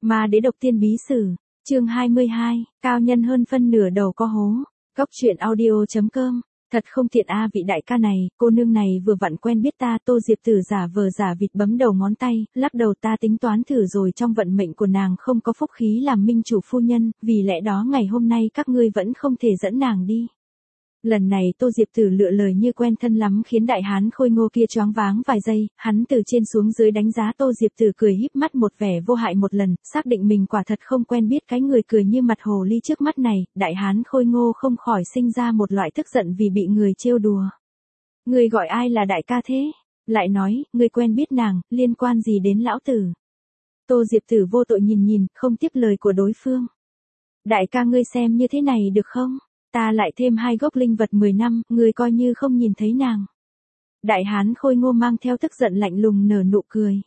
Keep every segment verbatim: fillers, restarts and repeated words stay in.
Ma đế độc tiên bí sử, chương hai mươi hai, cao nhân hơn phân nửa đầu có hố. Góc truyện audio chấm com. Thật không tiện a vị đại ca này, cô nương này vừa vặn quen biết ta. Tô Diệp Tử giả vờ giả vịt bấm đầu ngón tay, lắc đầu, ta tính toán thử rồi, trong vận mệnh của nàng không có phúc khí làm minh chủ phu nhân, vì lẽ đó ngày hôm nay các ngươi vẫn không thể dẫn nàng đi. Lần này Tô Diệp Tử lựa lời như quen thân lắm khiến đại hán khôi ngô kia choáng váng vài giây, hắn từ trên xuống dưới đánh giá Tô Diệp Tử cười híp mắt một vẻ vô hại một lần, xác định mình quả thật không quen biết cái người cười như mặt hồ ly trước mắt này, đại hán khôi ngô không khỏi sinh ra một loại tức giận vì bị người trêu đùa. Người gọi ai là đại ca thế? Lại nói, người quen biết nàng, liên quan gì đến lão tử? Tô Diệp Tử vô tội nhìn nhìn, không tiếp lời của đối phương. Đại ca ngươi xem như thế này được không? Ta lại thêm hai gốc linh vật mười năm, ngươi coi như không nhìn thấy nàng. Đại hán khôi ngô mang theo tức giận lạnh lùng nở nụ cười.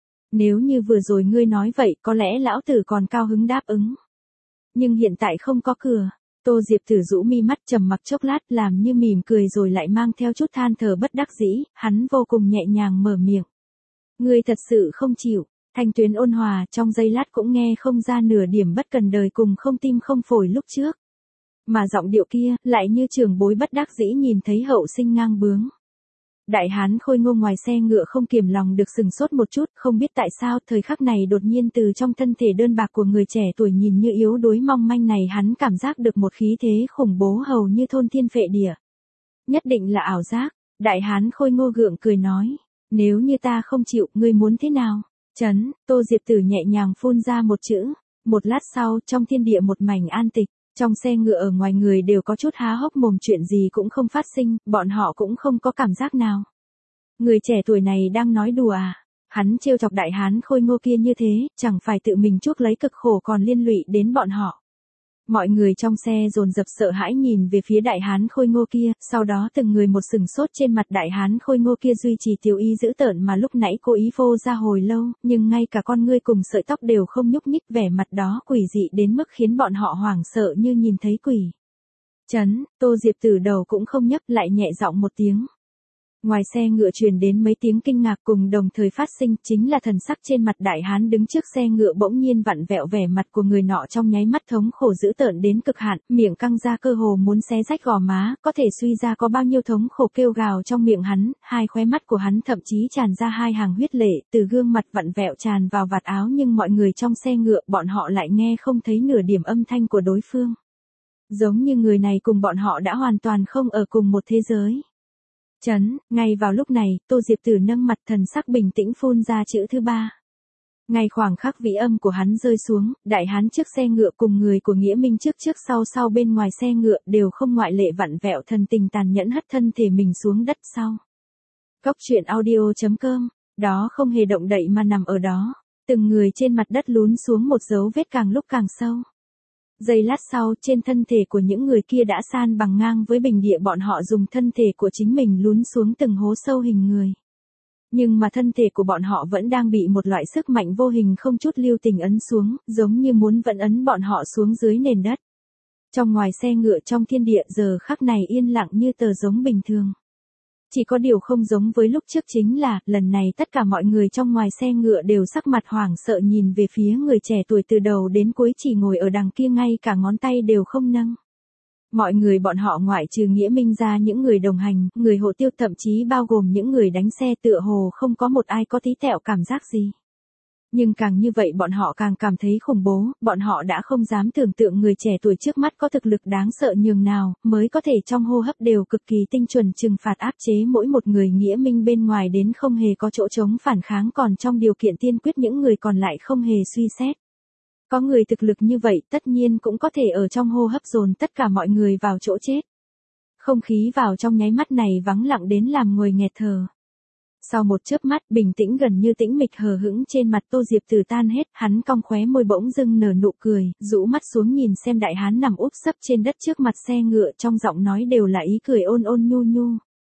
Nếu như vừa rồi ngươi nói vậy, có lẽ lão tử còn cao hứng đáp ứng. Nhưng hiện tại không có cửa. Tô Diệp Tử rũ mi mắt trầm mặc chốc lát, làm như mỉm cười rồi lại mang theo chút than thở bất đắc dĩ, hắn vô cùng nhẹ nhàng mở miệng. Ngươi thật sự không chịu. Thanh tuyến ôn hòa, trong giây lát cũng nghe không ra nửa điểm bất cần đời cùng không tim không phổi lúc trước. Mà giọng điệu kia, lại như trưởng bối bất đắc dĩ nhìn thấy hậu sinh ngang bướng. Đại hán khôi ngô ngoài xe ngựa không kiềm lòng được sừng sốt một chút, không biết tại sao thời khắc này đột nhiên từ trong thân thể đơn bạc của người trẻ tuổi nhìn như yếu đuối mong manh này hắn cảm giác được một khí thế khủng bố hầu như thôn thiên phệ địa. Nhất định là ảo giác, đại hán khôi ngô gượng cười nói, nếu như ta không chịu, ngươi muốn thế nào? Chấn, Tô Diệp Tử nhẹ nhàng phun ra một chữ, một lát sau trong thiên địa một mảnh an tịch. Trong xe ngựa ở ngoài người đều có chút há hốc mồm, chuyện gì cũng không phát sinh, bọn họ cũng không có cảm giác nào. Người trẻ tuổi này đang nói đùa à? Hắn trêu chọc đại hán khôi ngô kia như thế, chẳng phải tự mình chuốc lấy cực khổ còn liên lụy đến bọn họ. Mọi người trong xe dồn dập sợ hãi nhìn về phía đại hán khôi ngô kia, sau đó từng người một sừng sốt. Trên mặt đại hán khôi ngô kia duy trì tiểu ý dữ tợn mà lúc nãy cố ý phô ra hồi lâu, nhưng ngay cả con ngươi cùng sợi tóc đều không nhúc nhích, vẻ mặt đó quỷ dị đến mức khiến bọn họ hoảng sợ như nhìn thấy quỷ. Chấn, Tô Diệp Tử đầu cũng không nhấc, lại nhẹ giọng một tiếng. Ngoài xe ngựa truyền đến mấy tiếng kinh ngạc cùng đồng thời phát sinh, chính là thần sắc trên mặt đại hán đứng trước xe ngựa bỗng nhiên vặn vẹo, vẻ mặt của người nọ trong nháy mắt thống khổ dữ tợn đến cực hạn, miệng căng ra cơ hồ muốn xé rách gò má, có thể suy ra có bao nhiêu thống khổ kêu gào trong miệng hắn, hai khóe mắt của hắn thậm chí tràn ra hai hàng huyết lệ, từ gương mặt vặn vẹo tràn vào vạt áo, nhưng mọi người trong xe ngựa, bọn họ lại nghe không thấy nửa điểm âm thanh của đối phương. Giống như người này cùng bọn họ đã hoàn toàn không ở cùng một thế giới. Chấn, ngay vào lúc này, Tô Diệp Tử nâng mặt thần sắc bình tĩnh phun ra chữ thứ ba. Ngay khoảng khắc vĩ âm của hắn rơi xuống, đại hán trước xe ngựa cùng người của Nghĩa Minh trước trước sau sau bên ngoài xe ngựa đều không ngoại lệ vặn vẹo thần tình tàn nhẫn hất thân thể mình xuống đất sau. Góc truyện audio chấm com, đó không hề động đậy mà nằm ở đó, từng người trên mặt đất lún xuống một dấu vết càng lúc càng sâu. Giây lát sau, trên thân thể của những người kia đã san bằng ngang với bình địa, bọn họ dùng thân thể của chính mình lún xuống từng hố sâu hình người. Nhưng mà thân thể của bọn họ vẫn đang bị một loại sức mạnh vô hình không chút lưu tình ấn xuống, giống như muốn vẫn ấn bọn họ xuống dưới nền đất. Trong ngoài xe ngựa trong thiên địa giờ khắc này yên lặng như tờ giống bình thường. Chỉ có điều không giống với lúc trước chính là, lần này tất cả mọi người trong ngoài xe ngựa đều sắc mặt hoảng sợ nhìn về phía người trẻ tuổi từ đầu đến cuối chỉ ngồi ở đằng kia, ngay cả ngón tay đều không nâng. Mọi người bọn họ ngoại trừ Nghĩa Minh ra, những người đồng hành, người hộ tiêu, thậm chí bao gồm những người đánh xe, tựa hồ không có một ai có tí tẹo cảm giác gì. Nhưng càng như vậy bọn họ càng cảm thấy khủng bố, bọn họ đã không dám tưởng tượng người trẻ tuổi trước mắt có thực lực đáng sợ nhường nào, mới có thể trong hô hấp đều cực kỳ tinh chuẩn trừng phạt áp chế mỗi một người Nghĩa Minh bên ngoài đến không hề có chỗ trống phản kháng, còn trong điều kiện tiên quyết những người còn lại không hề suy xét. Có người thực lực như vậy tất nhiên cũng có thể ở trong hô hấp dồn tất cả mọi người vào chỗ chết. Không khí vào trong nháy mắt này vắng lặng đến làm người nghẹt thở. Sau một chớp mắt bình tĩnh gần như tĩnh mịch hờ hững trên mặt Tô Diệp Tử tan hết, hắn cong khóe môi bỗng dưng nở nụ cười, rũ mắt xuống nhìn xem đại hán nằm úp sấp trên đất trước mặt xe ngựa, trong giọng nói đều là ý cười ôn ôn nhu nhu.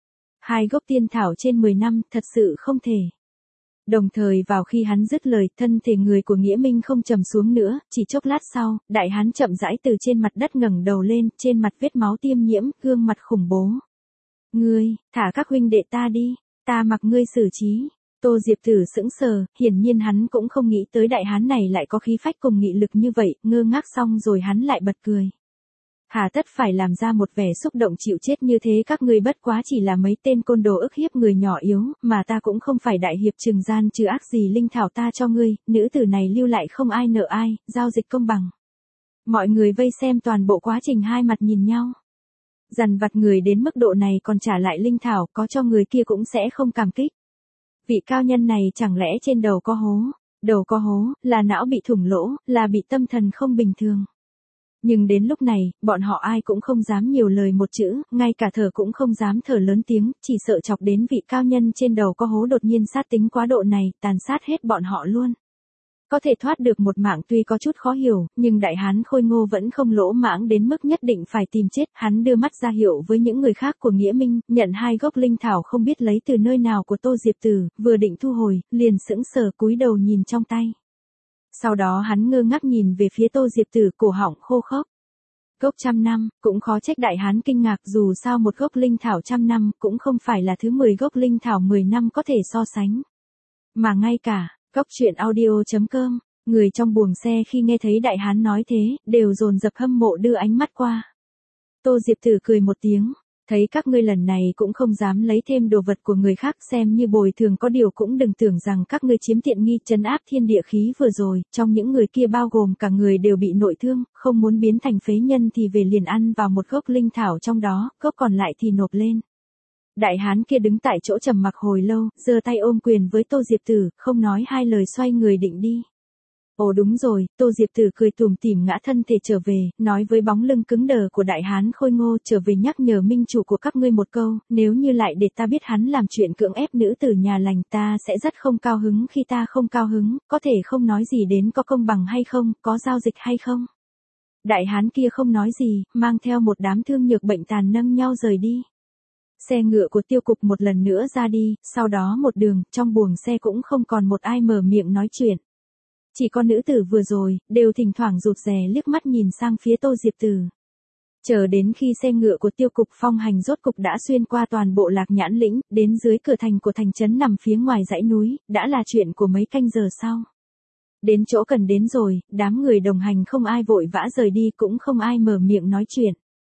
Hai gốc tiên thảo trên mười năm, thật sự không thể. Đồng thời vào khi hắn dứt lời, thân thể người của Nghĩa Minh không trầm xuống nữa, chỉ chốc lát sau, đại hán chậm rãi từ trên mặt đất ngẩng đầu lên, trên mặt vết máu tiêm nhiễm, gương mặt khủng bố. Ngươi, thả các huynh đệ ta đi. Ta mặc ngươi xử trí. Tô Diệp Tử sững sờ, hiển nhiên hắn cũng không nghĩ tới đại hán này lại có khí phách cùng nghị lực như vậy, ngơ ngác xong rồi hắn lại bật cười. Hà tất phải làm ra một vẻ xúc động chịu chết như thế, các ngươi bất quá chỉ là mấy tên côn đồ ức hiếp người nhỏ yếu, mà ta cũng không phải đại hiệp trừng gian trừ ác gì, linh thảo ta cho ngươi, nữ tử này lưu lại không ai nợ ai, giao dịch công bằng. Mọi người vây xem toàn bộ quá trình hai mặt nhìn nhau. Dằn vặt người đến mức độ này còn trả lại linh thảo, có cho người kia cũng sẽ không cảm kích. Vị cao nhân này chẳng lẽ trên đầu có hố, đầu có hố, là não bị thủng lỗ, là bị tâm thần không bình thường. Nhưng đến lúc này, bọn họ ai cũng không dám nhiều lời một chữ, ngay cả thở cũng không dám thở lớn tiếng, chỉ sợ chọc đến vị cao nhân trên đầu có hố đột nhiên sát tính quá độ này, tàn sát hết bọn họ luôn. Có thể thoát được một mạng tuy có chút khó hiểu, nhưng đại hán khôi ngô vẫn không lỗ mãng đến mức nhất định phải tìm chết. Hắn đưa mắt ra hiệu với những người khác của Nghĩa Minh, nhận hai gốc linh thảo không biết lấy từ nơi nào của Tô Diệp Tử, vừa định thu hồi, liền sững sờ cúi đầu nhìn trong tay. Sau đó hắn ngơ ngác nhìn về phía Tô Diệp Tử, cổ họng khô khốc. Gốc trăm năm, cũng khó trách đại hán kinh ngạc, dù sao một gốc linh thảo trăm năm cũng không phải là thứ mười gốc linh thảo mười năm có thể so sánh. Mà ngay cả Góc truyện audio chấm com, người trong buồng xe khi nghe thấy đại hán nói thế, đều dồn dập hâm mộ đưa ánh mắt qua. Tô Diệp Tử cười một tiếng, thấy các ngươi lần này cũng không dám lấy thêm đồ vật của người khác xem như bồi thường, có điều cũng đừng tưởng rằng các ngươi chiếm tiện nghi. Trấn áp thiên địa khí vừa rồi, trong những người kia bao gồm cả người đều bị nội thương, không muốn biến thành phế nhân thì về liền ăn vào một gốc linh thảo trong đó, gốc còn lại thì nộp lên. Đại hán kia đứng tại chỗ trầm mặc hồi lâu, giơ tay ôm quyền với Tô Diệp Tử, không nói hai lời xoay người định đi. Ồ đúng rồi, Tô Diệp Tử cười tủm tỉm ngã thân thể trở về, nói với bóng lưng cứng đờ của đại hán khôi ngô, trở về nhắc nhở minh chủ của các ngươi một câu, nếu như lại để ta biết hắn làm chuyện cưỡng ép nữ tử nhà lành, ta sẽ rất không cao hứng. Khi ta không cao hứng, có thể không nói gì đến có công bằng hay không, có giao dịch hay không. Đại hán kia không nói gì, mang theo một đám thương nhược bệnh tàn nâng nhau rời đi. Xe ngựa của Tiêu Cục một lần nữa ra đi, sau đó một đường, trong buồng xe cũng không còn một ai mở miệng nói chuyện. Chỉ có nữ tử vừa rồi, đều thỉnh thoảng rụt rè liếc mắt nhìn sang phía Tô Diệp Tử. Chờ đến khi xe ngựa của Tiêu Cục phong hành rốt cục đã xuyên qua toàn bộ Lạc Nhãn Lĩnh, đến dưới cửa thành của thành trấn nằm phía ngoài dãy núi, đã là chuyện của mấy canh giờ sau. Đến chỗ cần đến rồi, đám người đồng hành không ai vội vã rời đi, cũng không ai mở miệng nói chuyện.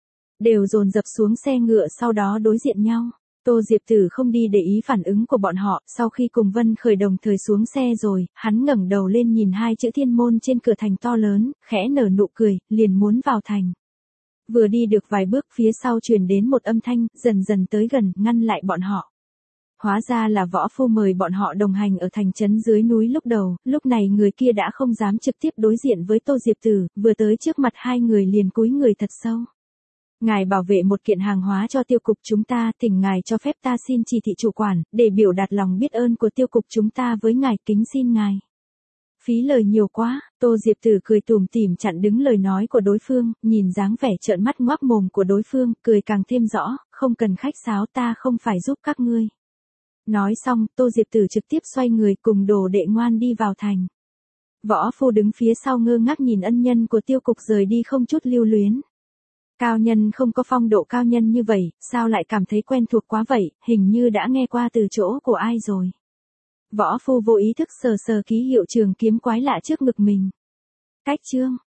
Đều dồn dập xuống xe ngựa, sau đó đối diện nhau. Tô Diệp Tử không đi để ý phản ứng của bọn họ, sau khi cùng Vân Khởi đồng thời xuống xe rồi, hắn ngẩng đầu lên nhìn hai chữ Thiên Môn trên cửa thành to lớn, khẽ nở nụ cười, liền muốn vào thành. Vừa đi được vài bước, phía sau truyền đến một âm thanh, dần dần tới gần, ngăn lại bọn họ. Hóa ra là Võ Phu mời bọn họ đồng hành ở thành trấn dưới núi lúc đầu, lúc này người kia đã không dám trực tiếp đối diện với Tô Diệp Tử, vừa tới trước mặt hai người liền cúi người thật sâu. Ngài bảo vệ một kiện hàng hóa cho Tiêu Cục chúng ta, thỉnh ngài cho phép ta xin chỉ thị chủ quản, để biểu đạt lòng biết ơn của Tiêu Cục chúng ta với ngài, kính xin ngài. Phí lời nhiều quá, Tô Diệp Tử cười tủm tỉm chặn đứng lời nói của đối phương, nhìn dáng vẻ trợn mắt ngoác mồm của đối phương, cười càng thêm rõ, không cần khách sáo, ta không phải giúp các ngươi. Nói xong, Tô Diệp Tử trực tiếp xoay người cùng đồ đệ ngoan đi vào thành. Võ Phu đứng phía sau ngơ ngác nhìn ân nhân của Tiêu Cục rời đi không chút lưu luyến. Cao nhân không có phong độ cao nhân như vậy, sao lại cảm thấy quen thuộc quá vậy, hình như đã nghe qua từ chỗ của ai rồi. Võ Phu vô ý thức sờ sờ ký hiệu trường kiếm quái lạ trước ngực mình. Cách chương